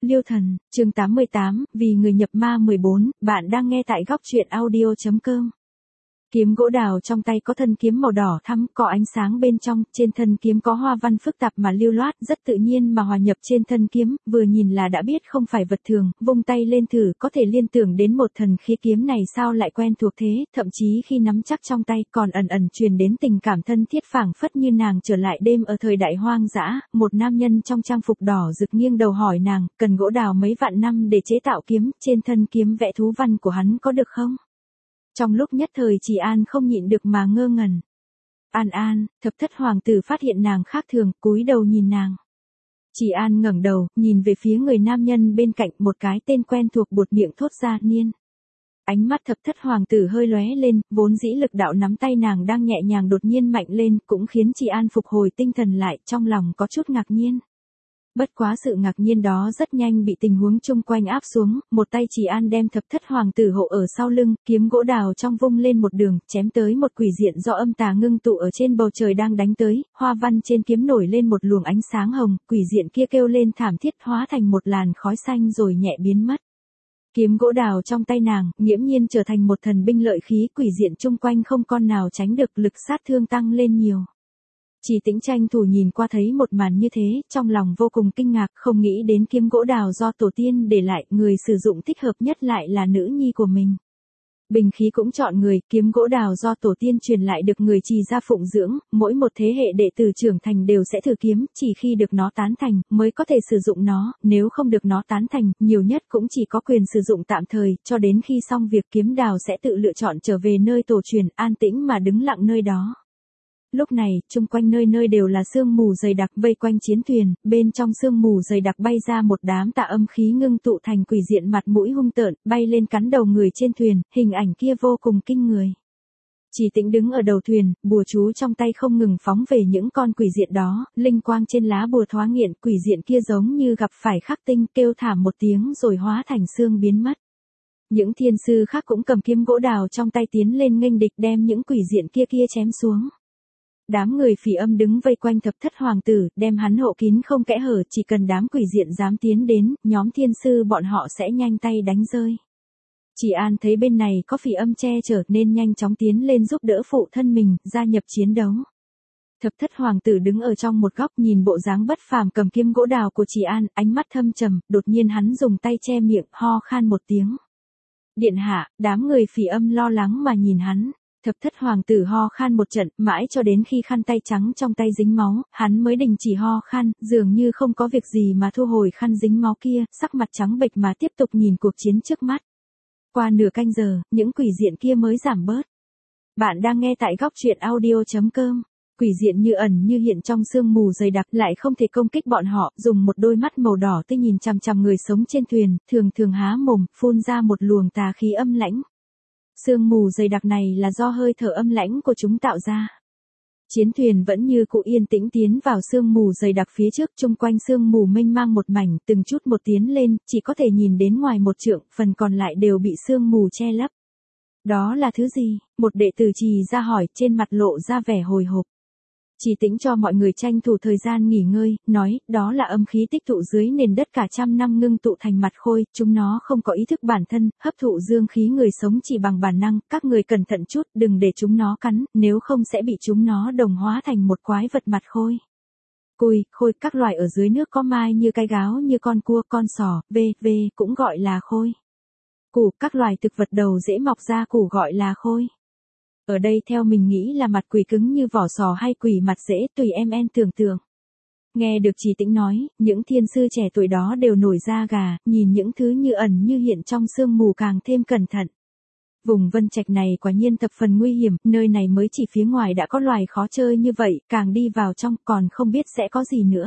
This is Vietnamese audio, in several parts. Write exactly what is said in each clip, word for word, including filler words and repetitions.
Liêu Thần, chương tám mươi tám, vì người nhập ma mười bốn, bạn đang nghe tại góc truyện audio chấm com. Kiếm gỗ đào trong tay có thân kiếm màu đỏ thắm, có ánh sáng bên trong, trên thân kiếm có hoa văn phức tạp mà lưu loát, rất tự nhiên mà hòa nhập trên thân kiếm, vừa nhìn là đã biết không phải vật thường, vung tay lên thử có thể liên tưởng đến một thần khí kiếm này sao lại quen thuộc thế, thậm chí khi nắm chắc trong tay còn ẩn ẩn truyền đến tình cảm thân thiết phảng phất như nàng trở lại đêm ở thời đại hoang dã, một nam nhân trong trang phục đỏ rực nghiêng đầu hỏi nàng, cần gỗ đào mấy vạn năm để chế tạo kiếm, trên thân kiếm vẽ thú văn của hắn có được không? Trong lúc nhất thời Chỉ An không nhịn được mà ngơ ngẩn. An An, thập thất hoàng tử phát hiện nàng khác thường, cúi đầu nhìn nàng. Chỉ An ngẩng đầu, nhìn về phía người nam nhân bên cạnh, một cái tên quen thuộc buột miệng thốt ra, Niên. Ánh mắt thập thất hoàng tử hơi lóe lên, vốn dĩ lực đạo nắm tay nàng đang nhẹ nhàng đột nhiên mạnh lên, cũng khiến Chỉ An phục hồi tinh thần lại, trong lòng có chút ngạc nhiên. Bất quá sự ngạc nhiên đó rất nhanh bị tình huống chung quanh áp xuống, một tay Chỉ An đem thập thất hoàng tử hộ ở sau lưng, kiếm gỗ đào trong vung lên một đường, chém tới một quỷ diện do âm tà ngưng tụ ở trên bầu trời đang đánh tới, hoa văn trên kiếm nổi lên một luồng ánh sáng hồng, quỷ diện kia kêu lên thảm thiết hóa thành một làn khói xanh rồi nhẹ biến mất. Kiếm gỗ đào trong tay nàng, nghiễm nhiên trở thành một thần binh lợi khí, quỷ diện chung quanh không con nào tránh được, lực sát thương tăng lên nhiều. Chỉ Tĩnh tranh thủ nhìn qua thấy một màn như thế, trong lòng vô cùng kinh ngạc, không nghĩ đến kiếm gỗ đào do tổ tiên để lại, người sử dụng thích hợp nhất lại là nữ nhi của mình. Bình khí cũng chọn người, kiếm gỗ đào do tổ tiên truyền lại được người trì gia phụng dưỡng, mỗi một thế hệ đệ tử trưởng thành đều sẽ thử kiếm, chỉ khi được nó tán thành, mới có thể sử dụng nó, nếu không được nó tán thành, nhiều nhất cũng chỉ có quyền sử dụng tạm thời, cho đến khi xong việc kiếm đào sẽ tự lựa chọn trở về nơi tổ truyền, an tĩnh mà đứng lặng nơi đó. Lúc này, chung quanh nơi nơi đều là sương mù dày đặc vây quanh chiến thuyền, bên trong sương mù dày đặc bay ra một đám tà âm khí ngưng tụ thành quỷ diện mặt mũi hung tợn, bay lên cắn đầu người trên thuyền, hình ảnh kia vô cùng kinh người. Chỉ Tĩnh đứng ở đầu thuyền, bùa chú trong tay không ngừng phóng về những con quỷ diện đó, linh quang trên lá bùa thoáng nghiện, quỷ diện kia giống như gặp phải khắc tinh, kêu thảm một tiếng rồi hóa thành xương biến mất. Những thiên sư khác cũng cầm kiếm gỗ đào trong tay tiến lên nghênh địch đem những quỷ diện kia kia chém xuống. Đám người Phỉ Âm đứng vây quanh thập thất hoàng tử, đem hắn hộ kín không kẽ hở, chỉ cần đám quỷ diện dám tiến đến, nhóm thiên sư bọn họ sẽ nhanh tay đánh rơi. Chỉ An thấy bên này có Phỉ Âm che chở nên nhanh chóng tiến lên giúp đỡ phụ thân mình, gia nhập chiến đấu. Thập thất hoàng tử đứng ở trong một góc nhìn bộ dáng bất phàm cầm kiếm gỗ đào của Chỉ An, ánh mắt thâm trầm, đột nhiên hắn dùng tay che miệng, ho khan một tiếng. Điện hạ, đám người Phỉ Âm lo lắng mà nhìn hắn. Thập thất hoàng tử ho khan một trận, mãi cho đến khi khăn tay trắng trong tay dính máu, hắn mới đình chỉ ho khan, dường như không có việc gì mà thu hồi khăn dính máu kia, sắc mặt trắng bệch mà tiếp tục nhìn cuộc chiến trước mắt. Qua nửa canh giờ, những quỷ diện kia mới giảm bớt. Bạn đang nghe tại góc truyện audio chấm com. Quỷ diện như ẩn như hiện trong sương mù dày đặc lại không thể công kích bọn họ, dùng một đôi mắt màu đỏ tươi nhìn chằm chằm người sống trên thuyền, thường thường há mồm, phun ra một luồng tà khí âm lãnh. Sương mù dày đặc này là do hơi thở âm lãnh của chúng tạo ra. Chiến thuyền vẫn như cũ yên tĩnh tiến vào sương mù dày đặc phía trước, chung quanh sương mù mênh mang một mảnh, từng chút một tiến lên, chỉ có thể nhìn đến ngoài một trượng, phần còn lại đều bị sương mù che lấp. Đó là thứ gì? Một đệ tử Trì ra hỏi, trên mặt lộ ra vẻ hồi hộp. Chỉ Tĩnh cho mọi người tranh thủ thời gian nghỉ ngơi, nói, đó là âm khí tích tụ dưới nền đất cả trăm năm ngưng tụ thành mặt khôi, chúng nó không có ý thức bản thân, hấp thụ dương khí người sống chỉ bằng bản năng, các người cẩn thận chút, đừng để chúng nó cắn, nếu không sẽ bị chúng nó đồng hóa thành một quái vật mặt khôi. Cùi, khôi, các loài ở dưới nước có mai như cái gáo như con cua, con sò, vê, vê, cũng gọi là khôi. Củ, các loài thực vật đầu dễ mọc ra củ gọi là khôi. Ở đây theo mình nghĩ là mặt quỷ cứng như vỏ sò hay quỷ mặt dễ, tùy em en tưởng tượng. Nghe được Chỉ Tĩnh nói, những thiên sư trẻ tuổi đó đều nổi da gà, nhìn những thứ như ẩn như hiện trong sương mù càng thêm cẩn thận. Vùng Vân Trạch này quả nhiên thập phần nguy hiểm, nơi này mới chỉ phía ngoài đã có loài khó chơi như vậy, càng đi vào trong còn không biết sẽ có gì nữa.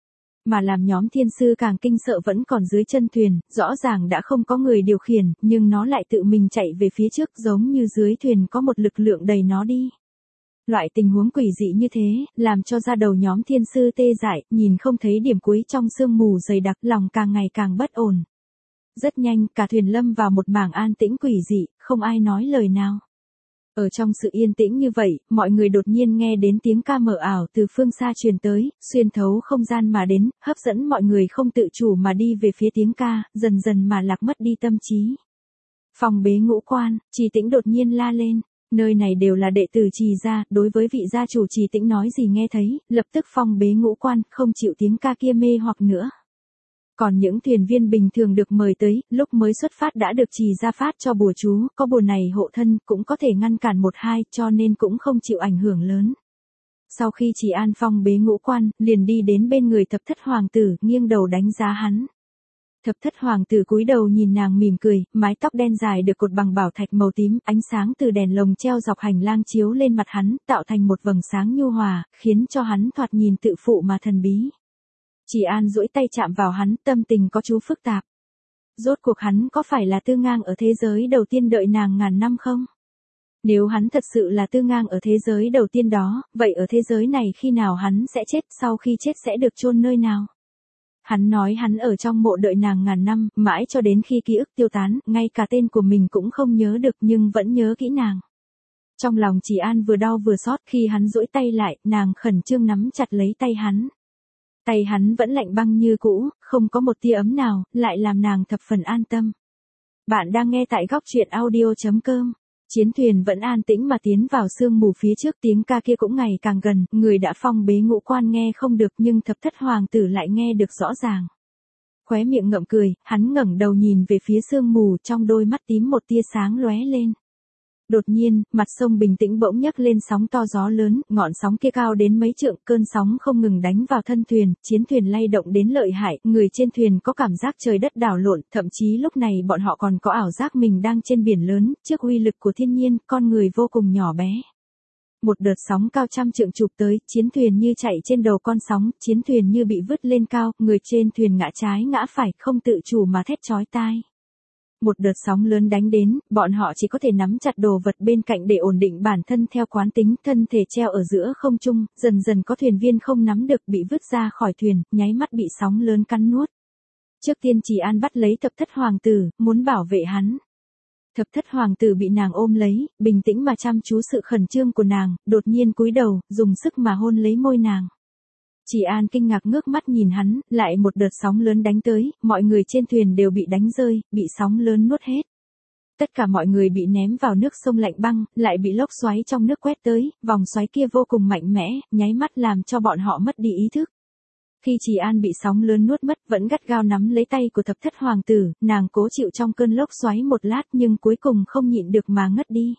Mà làm nhóm thiên sư càng kinh sợ vẫn còn dưới chân thuyền, rõ ràng đã không có người điều khiển, nhưng nó lại tự mình chạy về phía trước giống như dưới thuyền có một lực lượng đẩy nó đi. Loại tình huống quỷ dị như thế, làm cho da đầu nhóm thiên sư tê dại, nhìn không thấy điểm cuối trong sương mù dày đặc, lòng càng ngày càng bất ổn. Rất nhanh, cả thuyền lâm vào một mảng an tĩnh quỷ dị, không ai nói lời nào. Ở trong sự yên tĩnh như vậy, mọi người đột nhiên nghe đến tiếng ca mờ ảo từ phương xa truyền tới, xuyên thấu không gian mà đến, hấp dẫn mọi người không tự chủ mà đi về phía tiếng ca, dần dần mà lạc mất đi tâm trí. Phòng bế ngũ quan, Trì Tĩnh đột nhiên la lên. Nơi này đều là đệ tử Trì gia, đối với vị gia chủ Trì Tĩnh nói gì nghe thấy, lập tức phong bế ngũ quan, không chịu tiếng ca kia mê hoặc nữa. Còn những thuyền viên bình thường được mời tới, lúc mới xuất phát đã được Trì gia phát cho bùa chú, có bùa này hộ thân, cũng có thể ngăn cản một hai, cho nên cũng không chịu ảnh hưởng lớn. Sau khi Trì An phong bế ngũ quan, liền đi đến bên người thập thất hoàng tử, nghiêng đầu đánh giá hắn. Thập thất hoàng tử cúi đầu nhìn nàng mỉm cười, mái tóc đen dài được cột bằng bảo thạch màu tím, ánh sáng từ đèn lồng treo dọc hành lang chiếu lên mặt hắn, tạo thành một vầng sáng nhu hòa, khiến cho hắn thoạt nhìn tự phụ mà thần bí. Trì An duỗi tay chạm vào hắn, tâm tình có chút phức tạp. Rốt cuộc hắn có phải là tư ngang ở thế giới đầu tiên đợi nàng ngàn năm không? Nếu hắn thật sự là tư ngang ở thế giới đầu tiên đó, vậy ở thế giới này khi nào hắn sẽ chết, sau khi chết sẽ được chôn nơi nào? Hắn nói hắn ở trong mộ đợi nàng ngàn năm, mãi cho đến khi ký ức tiêu tán, ngay cả tên của mình cũng không nhớ được nhưng vẫn nhớ kỹ nàng. Trong lòng Trì An vừa đau vừa xót, khi hắn duỗi tay lại, nàng khẩn trương nắm chặt lấy tay hắn. Tay hắn vẫn lạnh băng như cũ, không có một tia ấm nào, lại làm nàng thập phần an tâm. Bạn đang nghe tại góc truyện audio chấm com. Chiến thuyền vẫn an tĩnh mà tiến vào sương mù phía trước, tiếng ca kia cũng ngày càng gần, người đã phong bế ngũ quan nghe không được nhưng thập thất hoàng tử lại nghe được rõ ràng. Khóe miệng ngậm cười, hắn ngẩng đầu nhìn về phía sương mù, trong đôi mắt tím một tia sáng lóe lên. Đột nhiên, mặt sông bình tĩnh bỗng nhấc lên sóng to gió lớn, ngọn sóng kia cao đến mấy trượng, cơn sóng không ngừng đánh vào thân thuyền, chiến thuyền lay động đến lợi hại, người trên thuyền có cảm giác trời đất đảo lộn, thậm chí lúc này bọn họ còn có ảo giác mình đang trên biển lớn, trước uy lực của thiên nhiên, con người vô cùng nhỏ bé. Một đợt sóng cao trăm trượng chụp tới, chiến thuyền như chạy trên đầu con sóng, chiến thuyền như bị vứt lên cao, người trên thuyền ngã trái ngã phải, không tự chủ mà thét chói tai. Một đợt sóng lớn đánh đến, bọn họ chỉ có thể nắm chặt đồ vật bên cạnh để ổn định bản thân theo quán tính, thân thể treo ở giữa không trung, dần dần có thuyền viên không nắm được bị vứt ra khỏi thuyền, nháy mắt bị sóng lớn cắn nuốt. Trước tiên Trì An bắt lấy thập thất hoàng tử, muốn bảo vệ hắn. Thập thất hoàng tử bị nàng ôm lấy, bình tĩnh mà chăm chú sự khẩn trương của nàng, đột nhiên cúi đầu, dùng sức mà hôn lấy môi nàng. Trì An kinh ngạc ngước mắt nhìn hắn, lại một đợt sóng lớn đánh tới, mọi người trên thuyền đều bị đánh rơi, bị sóng lớn nuốt hết. Tất cả mọi người bị ném vào nước sông lạnh băng, lại bị lốc xoáy trong nước quét tới, vòng xoáy kia vô cùng mạnh mẽ, nháy mắt làm cho bọn họ mất đi ý thức. Khi Trì An bị sóng lớn nuốt mất, vẫn gắt gao nắm lấy tay của thập thất hoàng tử, nàng cố chịu trong cơn lốc xoáy một lát nhưng cuối cùng không nhịn được mà ngất đi.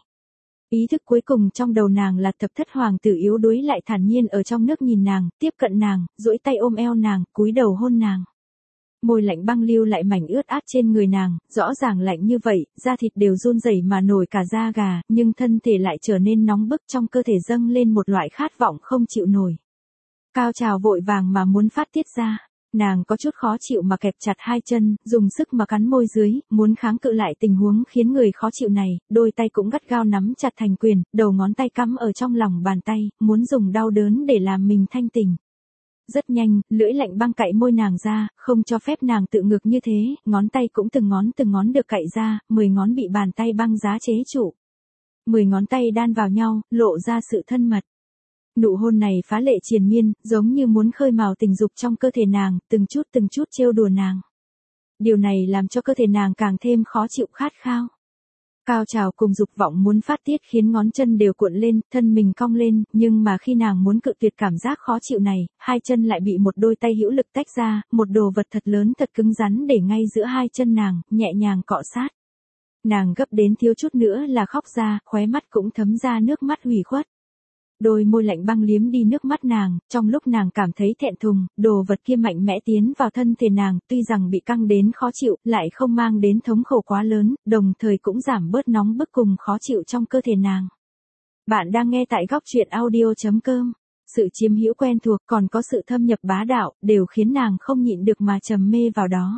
Ý thức cuối cùng trong đầu nàng là thập thất hoàng tử yếu đuối lại thản nhiên ở trong nước nhìn nàng, tiếp cận nàng, duỗi tay ôm eo nàng, cúi đầu hôn nàng. Môi lạnh băng lưu lại mảnh ướt át trên người nàng, rõ ràng lạnh như vậy, da thịt đều run rẩy mà nổi cả da gà, nhưng thân thể lại trở nên nóng bức, trong cơ thể dâng lên một loại khát vọng không chịu nổi. Cao trào vội vàng mà muốn phát tiết ra. Nàng có chút khó chịu mà kẹp chặt hai chân, dùng sức mà cắn môi dưới, muốn kháng cự lại tình huống khiến người khó chịu này, đôi tay cũng gắt gao nắm chặt thành quyền, đầu ngón tay cắm ở trong lòng bàn tay, muốn dùng đau đớn để làm mình thanh tỉnh. Rất nhanh, lưỡi lạnh băng cạy môi nàng ra, không cho phép nàng tự ngược như thế, ngón tay cũng từng ngón từng ngón được cạy ra, mười ngón bị bàn tay băng giá chế trụ. Mười ngón tay đan vào nhau, lộ ra sự thân mật. Nụ hôn này phá lệ triền miên, giống như muốn khơi mào tình dục trong cơ thể nàng, từng chút từng chút trêu đùa nàng. Điều này làm cho cơ thể nàng càng thêm khó chịu khát khao. Cao trào cùng dục vọng muốn phát tiết khiến ngón chân đều cuộn lên, thân mình cong lên, nhưng mà khi nàng muốn cự tuyệt cảm giác khó chịu này, hai chân lại bị một đôi tay hữu lực tách ra, một đồ vật thật lớn thật cứng rắn để ngay giữa hai chân nàng, nhẹ nhàng cọ sát. Nàng gấp đến thiếu chút nữa là khóc ra, khóe mắt cũng thấm ra nước mắt hủy khuất. Đôi môi lạnh băng liếm đi nước mắt nàng, trong lúc nàng cảm thấy thẹn thùng, đồ vật kia mạnh mẽ tiến vào thân thể nàng, tuy rằng bị căng đến khó chịu, lại không mang đến thống khổ quá lớn, đồng thời cũng giảm bớt nóng bức cùng khó chịu trong cơ thể nàng. Bạn đang nghe tại góc truyện audio chấm com. Sự chiếm hữu quen thuộc còn có sự thâm nhập bá đạo, đều khiến nàng không nhịn được mà trầm mê vào đó.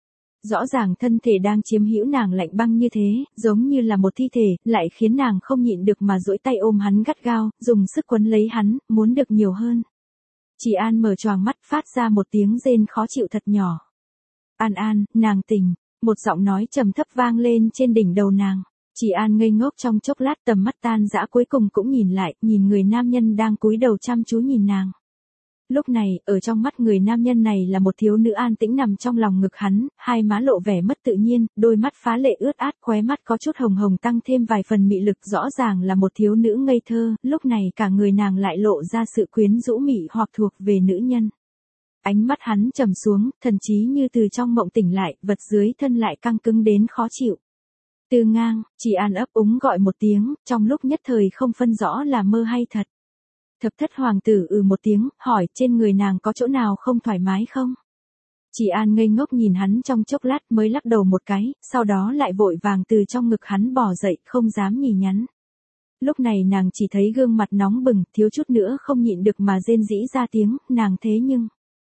Rõ ràng thân thể đang chiếm hữu nàng lạnh băng như thế, giống như là một thi thể, lại khiến nàng không nhịn được mà duỗi tay ôm hắn gắt gao, dùng sức quấn lấy hắn, muốn được nhiều hơn. Trì An mở choàng mắt phát ra một tiếng rên khó chịu thật nhỏ. An An, nàng tỉnh, một giọng nói trầm thấp vang lên trên đỉnh đầu nàng. Chị An ngây ngốc trong chốc lát, tầm mắt tan dã cuối cùng cũng nhìn lại, nhìn người nam nhân đang cúi đầu chăm chú nhìn nàng. Lúc này, ở trong mắt người nam nhân này là một thiếu nữ an tĩnh nằm trong lòng ngực hắn, hai má lộ vẻ mất tự nhiên, đôi mắt phá lệ ướt át, khóe mắt có chút hồng hồng tăng thêm vài phần mị lực, rõ ràng là một thiếu nữ ngây thơ, lúc này cả người nàng lại lộ ra sự quyến rũ mị hoặc thuộc về nữ nhân. Ánh mắt hắn trầm xuống, thần trí như từ trong mộng tỉnh lại, vật dưới thân lại căng cứng đến khó chịu. Tư Ngang, chị An ấp úng gọi một tiếng, trong lúc nhất thời không phân rõ là mơ hay thật. Thập thất hoàng tử ừ một tiếng, hỏi trên người nàng có chỗ nào không thoải mái không? Chị An ngây ngốc nhìn hắn trong chốc lát mới lắc đầu một cái, sau đó lại vội vàng từ trong ngực hắn bò dậy, không dám nhì nhắn. Lúc này nàng chỉ thấy gương mặt nóng bừng, thiếu chút nữa không nhịn được mà rên rỉ ra tiếng, nàng thế nhưng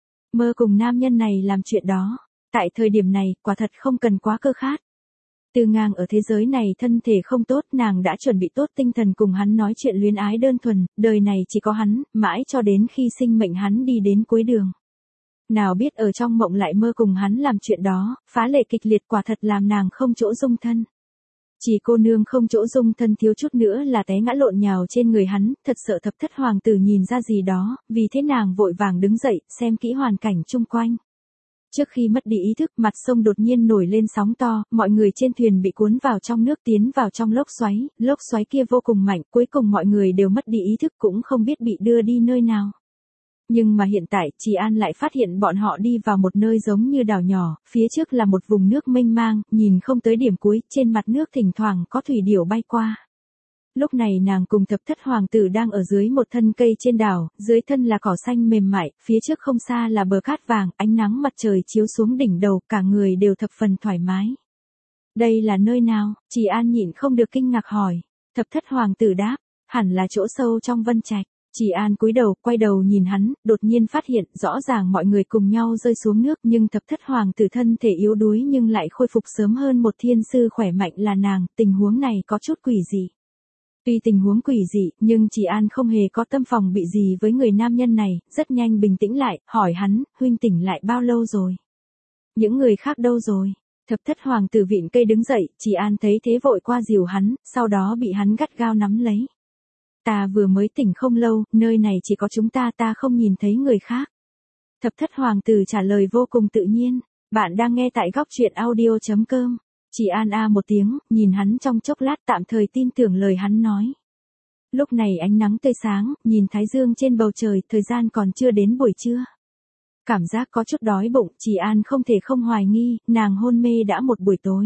mơ cùng nam nhân này làm chuyện đó, tại thời điểm này, quả thật không cần quá cơ khát. Tư Ngang ở thế giới này thân thể không tốt, nàng đã chuẩn bị tốt tinh thần cùng hắn nói chuyện luyến ái đơn thuần, đời này chỉ có hắn, mãi cho đến khi sinh mệnh hắn đi đến cuối đường. Nào biết ở trong mộng lại mơ cùng hắn làm chuyện đó, phá lệ kịch liệt, quả thật làm nàng không chỗ dung thân. Chỉ cô nương không chỗ dung thân thiếu chút nữa là té ngã lộn nhào trên người hắn, thật sợ thập thất hoàng tử nhìn ra gì đó, vì thế nàng vội vàng đứng dậy, xem kỹ hoàn cảnh chung quanh. Trước khi mất đi ý thức, mặt sông đột nhiên nổi lên sóng to, mọi người trên thuyền bị cuốn vào trong nước, tiến vào trong lốc xoáy, lốc xoáy kia vô cùng mạnh, cuối cùng mọi người đều mất đi ý thức, cũng không biết bị đưa đi nơi nào. Nhưng mà hiện tại, Trì An lại phát hiện bọn họ đi vào một nơi giống như đảo nhỏ, phía trước là một vùng nước mênh mang, nhìn không tới điểm cuối, trên mặt nước thỉnh thoảng có thủy điểu bay qua. Lúc này nàng cùng thập thất hoàng tử đang ở dưới một thân cây trên đảo, dưới thân là cỏ xanh mềm mại, phía trước không xa là bờ cát vàng, ánh nắng mặt trời chiếu xuống đỉnh đầu, cả người đều thập phần thoải mái. Đây là nơi nào? Trì An nhịn không được kinh ngạc hỏi. Thập thất hoàng tử đáp, hẳn là chỗ sâu trong Vân Trạch. Trì An cúi đầu, quay đầu nhìn hắn, đột nhiên phát hiện, rõ ràng mọi người cùng nhau rơi xuống nước, nhưng thập thất hoàng tử thân thể yếu đuối nhưng lại khôi phục sớm hơn một thiên sư khỏe mạnh là nàng, tình huống này có chút quỷ dị. Tuy tình huống quỷ dị, nhưng Trì An không hề có tâm phòng bị gì với người nam nhân này, rất nhanh bình tĩnh lại, hỏi hắn, huynh tỉnh lại bao lâu rồi? Những người khác đâu rồi? Thập thất hoàng tử vịn cây đứng dậy, Trì An thấy thế vội qua dìu hắn, sau đó bị hắn gắt gao nắm lấy. Ta vừa mới tỉnh không lâu, nơi này chỉ có chúng ta, ta không nhìn thấy người khác. Thập thất hoàng tử trả lời vô cùng tự nhiên, bạn đang nghe tại góc truyện audio chấm com. Trì An a một tiếng, nhìn hắn trong chốc lát tạm thời tin tưởng lời hắn nói. Lúc này ánh nắng tươi sáng, nhìn thái dương trên bầu trời, thời gian còn chưa đến buổi trưa. Cảm giác có chút đói bụng, Trì An không thể không hoài nghi, nàng hôn mê đã một buổi tối.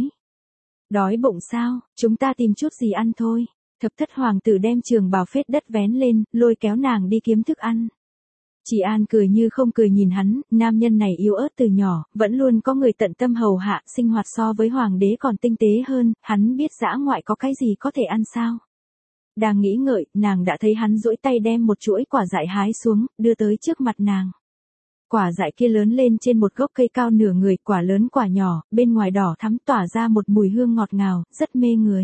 Đói bụng sao, chúng ta tìm chút gì ăn thôi. Thập thất hoàng tử đem trường bào phết đất vén lên, lôi kéo nàng đi kiếm thức ăn. Trì An cười như không cười nhìn hắn, nam nhân này yếu ớt từ nhỏ, vẫn luôn có người tận tâm hầu hạ, sinh hoạt so với hoàng đế còn tinh tế hơn, hắn biết dã ngoại có cái gì có thể ăn sao. Đang nghĩ ngợi, nàng đã thấy hắn duỗi tay đem một chuỗi quả dại hái xuống, đưa tới trước mặt nàng. Quả dại kia lớn lên trên một gốc cây cao nửa người, quả lớn quả nhỏ, bên ngoài đỏ thắm tỏa ra một mùi hương ngọt ngào, rất mê người.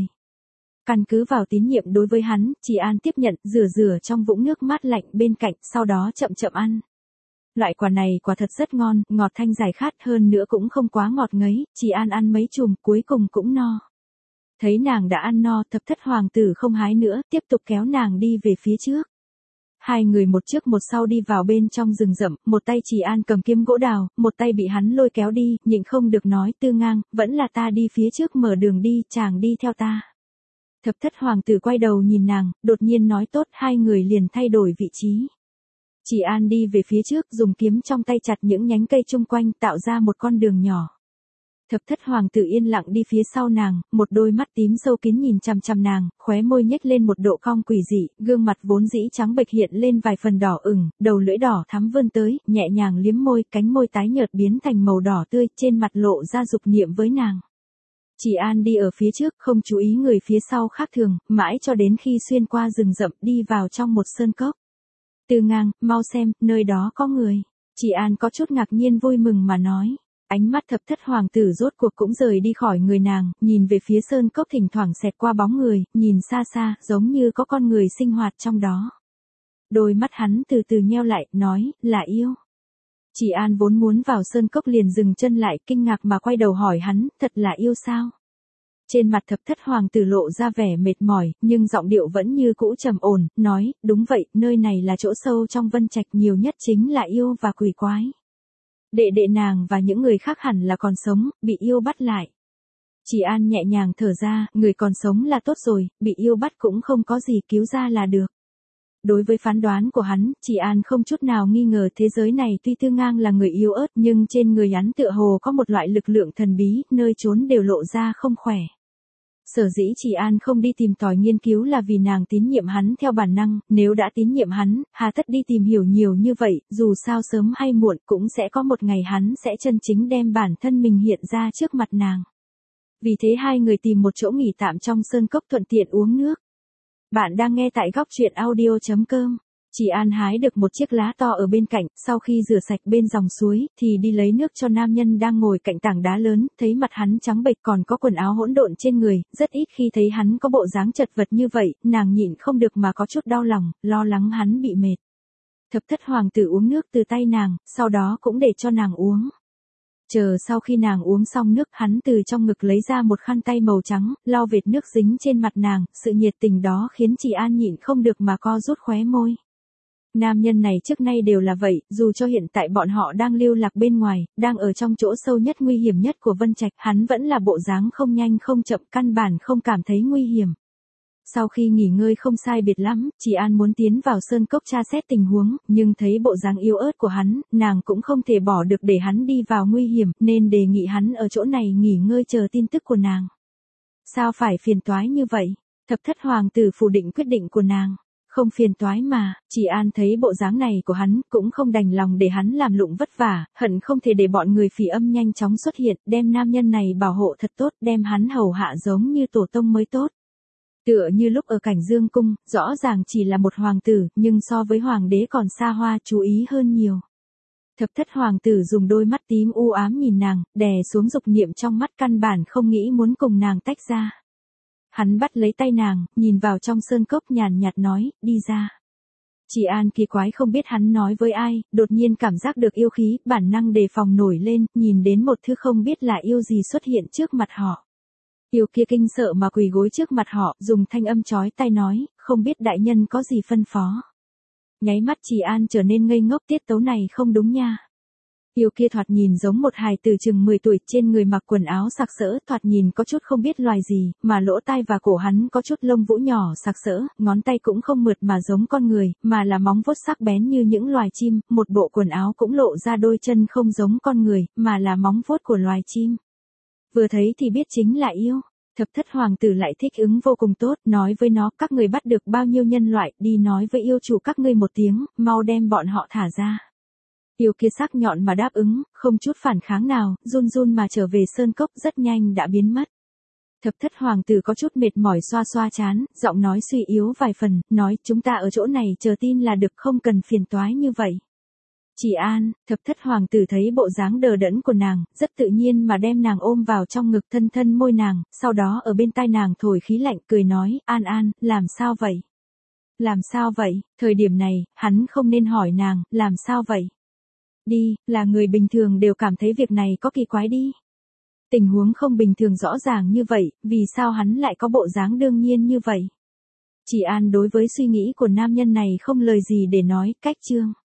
Căn cứ vào tín nhiệm đối với hắn, Trì An tiếp nhận, rửa rửa trong vũng nước mát lạnh bên cạnh, sau đó chậm chậm ăn. Loại quả này quả thật rất ngon, ngọt thanh giải khát, hơn nữa cũng không quá ngọt ngấy, Trì An ăn mấy chùm, cuối cùng cũng no. Thấy nàng đã ăn no, thập thất hoàng tử không hái nữa, tiếp tục kéo nàng đi về phía trước. Hai người một trước một sau đi vào bên trong rừng rậm, một tay Trì An cầm kiếm gỗ đào, một tay bị hắn lôi kéo đi, nhịn không được nói, Tư Ngang, vẫn là ta đi phía trước mở đường đi, chàng đi theo ta. Thập thất hoàng tử quay đầu nhìn nàng, đột nhiên nói tốt, hai người liền thay đổi vị trí. Trì An đi về phía trước, dùng kiếm trong tay chặt những nhánh cây chung quanh, tạo ra một con đường nhỏ. Thập thất hoàng tử yên lặng đi phía sau nàng, một đôi mắt tím sâu kín nhìn chằm chằm nàng, khóe môi nhếch lên một độ cong quỷ dị, gương mặt vốn dĩ trắng bệch hiện lên vài phần đỏ ửng, đầu lưỡi đỏ thắm vươn tới, nhẹ nhàng liếm môi, cánh môi tái nhợt biến thành màu đỏ tươi, trên mặt lộ ra dục niệm với nàng. Trì An đi ở phía trước, không chú ý người phía sau khác thường, mãi cho đến khi xuyên qua rừng rậm đi vào trong một sơn cốc. Tư Ngang, mau xem, nơi đó có người. Trì An có chút ngạc nhiên vui mừng mà nói. Ánh mắt thập thất hoàng tử rốt cuộc cũng rời đi khỏi người nàng, nhìn về phía sơn cốc thỉnh thoảng xẹt qua bóng người, nhìn xa xa, giống như có con người sinh hoạt trong đó. Đôi mắt hắn từ từ nheo lại, nói, là yêu. Trì An vốn muốn vào sơn cốc liền dừng chân lại, kinh ngạc mà quay đầu hỏi hắn, thật là yêu sao? Trên mặt Thập Thất Hoàng tử lộ ra vẻ mệt mỏi, nhưng giọng điệu vẫn như cũ trầm ổn, nói, đúng vậy, nơi này là chỗ sâu trong Vân Trạch, nhiều nhất chính là yêu và quỷ quái. Đệ đệ nàng và những người khác hẳn là còn sống, bị yêu bắt lại. Chỉ An nhẹ nhàng thở ra, người còn sống là tốt rồi, bị yêu bắt cũng không có gì, cứu ra là được. Đối với phán đoán của hắn, Chỉ An không chút nào nghi ngờ thế giới này tuy Tư Ngang là người yếu ớt nhưng trên người hắn tựa hồ có một loại lực lượng thần bí, nơi trốn đều lộ ra không khỏe. Sở dĩ Chỉ An không đi tìm tòi nghiên cứu là vì nàng tín nhiệm hắn theo bản năng, nếu đã tín nhiệm hắn, hà tất đi tìm hiểu nhiều như vậy, dù sao sớm hay muộn cũng sẽ có một ngày hắn sẽ chân chính đem bản thân mình hiện ra trước mặt nàng. Vì thế hai người tìm một chỗ nghỉ tạm trong sơn cốc thuận tiện uống nước. Bạn đang nghe tại góc truyện audio chấm com. Chỉ An hái được một chiếc lá to ở bên cạnh, sau khi rửa sạch bên dòng suối, thì đi lấy nước cho nam nhân đang ngồi cạnh tảng đá lớn, thấy mặt hắn trắng bệch còn có quần áo hỗn độn trên người, rất ít khi thấy hắn có bộ dáng chật vật như vậy, nàng nhịn không được mà có chút đau lòng, lo lắng hắn bị mệt. Thập Thất Hoàng tử uống nước từ tay nàng, sau đó cũng để cho nàng uống. Chờ sau khi nàng uống xong nước, hắn từ trong ngực lấy ra một khăn tay màu trắng, lau vệt nước dính trên mặt nàng, sự nhiệt tình đó khiến Chỉ An nhịn không được mà co rút khóe môi. Nam nhân này trước nay đều là vậy, dù cho hiện tại bọn họ đang lưu lạc bên ngoài, đang ở trong chỗ sâu nhất nguy hiểm nhất của Vân Trạch, hắn vẫn là bộ dáng không nhanh không chậm, căn bản không cảm thấy nguy hiểm. Sau khi nghỉ ngơi không sai biệt lắm, Chỉ An muốn tiến vào sơn cốc tra xét tình huống, nhưng thấy bộ dáng yếu ớt của hắn, nàng cũng không thể bỏ được để hắn đi vào nguy hiểm, nên đề nghị hắn ở chỗ này nghỉ ngơi chờ tin tức của nàng. Sao phải phiền toái như vậy? Thập Thất Hoàng tử phủ định quyết định của nàng. Không phiền toái mà, Chỉ An thấy bộ dáng này của hắn, cũng không đành lòng để hắn làm lụng vất vả, hận không thể để bọn người phỉ âm nhanh chóng xuất hiện, đem nam nhân này bảo hộ thật tốt, đem hắn hầu hạ giống như tổ tông mới tốt. Tựa như lúc ở Cảnh Dương Cung, rõ ràng chỉ là một hoàng tử, nhưng so với hoàng đế còn xa hoa, chú ý hơn nhiều. Thập Thất Hoàng tử dùng đôi mắt tím u ám nhìn nàng, đè xuống dục niệm trong mắt, căn bản không nghĩ muốn cùng nàng tách ra. Hắn bắt lấy tay nàng, nhìn vào trong sơn cốc, nhàn nhạt nói, đi ra. Chỉ An kỳ quái không biết hắn nói với ai, đột nhiên cảm giác được yêu khí, bản năng đề phòng nổi lên, nhìn đến một thứ không biết là yêu gì xuất hiện trước mặt họ. Yêu kia kinh sợ mà quỳ gối trước mặt họ, dùng thanh âm chói tai nói, không biết đại nhân có gì phân phó. Nháy mắt Chỉ An trở nên ngây ngốc, tiết tấu này không đúng nha. Yêu kia thoạt nhìn giống một hài tử chừng mười tuổi, trên người mặc quần áo sặc sỡ, thoạt nhìn có chút không biết loài gì, mà lỗ tai và cổ hắn có chút lông vũ nhỏ sặc sỡ, ngón tay cũng không mượt mà giống con người, mà là móng vuốt sắc bén như những loài chim, một bộ quần áo cũng lộ ra đôi chân không giống con người, mà là móng vuốt của loài chim. Vừa thấy thì biết chính là yêu. Thập Thất Hoàng tử lại thích ứng vô cùng tốt, nói với nó, các người bắt được bao nhiêu nhân loại, đi nói với yêu chủ các ngươi một tiếng, mau đem bọn họ thả ra. Yêu kia sắc nhọn mà đáp ứng, không chút phản kháng nào, run run mà trở về sơn cốc, rất nhanh đã biến mất. Thập Thất Hoàng tử có chút mệt mỏi xoa xoa trán, giọng nói suy yếu vài phần, nói, chúng ta ở chỗ này chờ tin là được, không cần phiền toái như vậy. Chỉ An, Thập Thất Hoàng tử thấy bộ dáng đờ đẫn của nàng, rất tự nhiên mà đem nàng ôm vào trong ngực, thân thân môi nàng, sau đó ở bên tai nàng thổi khí lạnh, cười nói, An An, làm sao vậy? Làm sao vậy? Thời điểm này, hắn không nên hỏi nàng, làm sao vậy? Đi, là người bình thường đều cảm thấy việc này có kỳ quái đi. Tình huống không bình thường rõ ràng như vậy, vì sao hắn lại có bộ dáng đương nhiên như vậy? Chỉ An đối với suy nghĩ của nam nhân này không lời gì để nói, cách chương.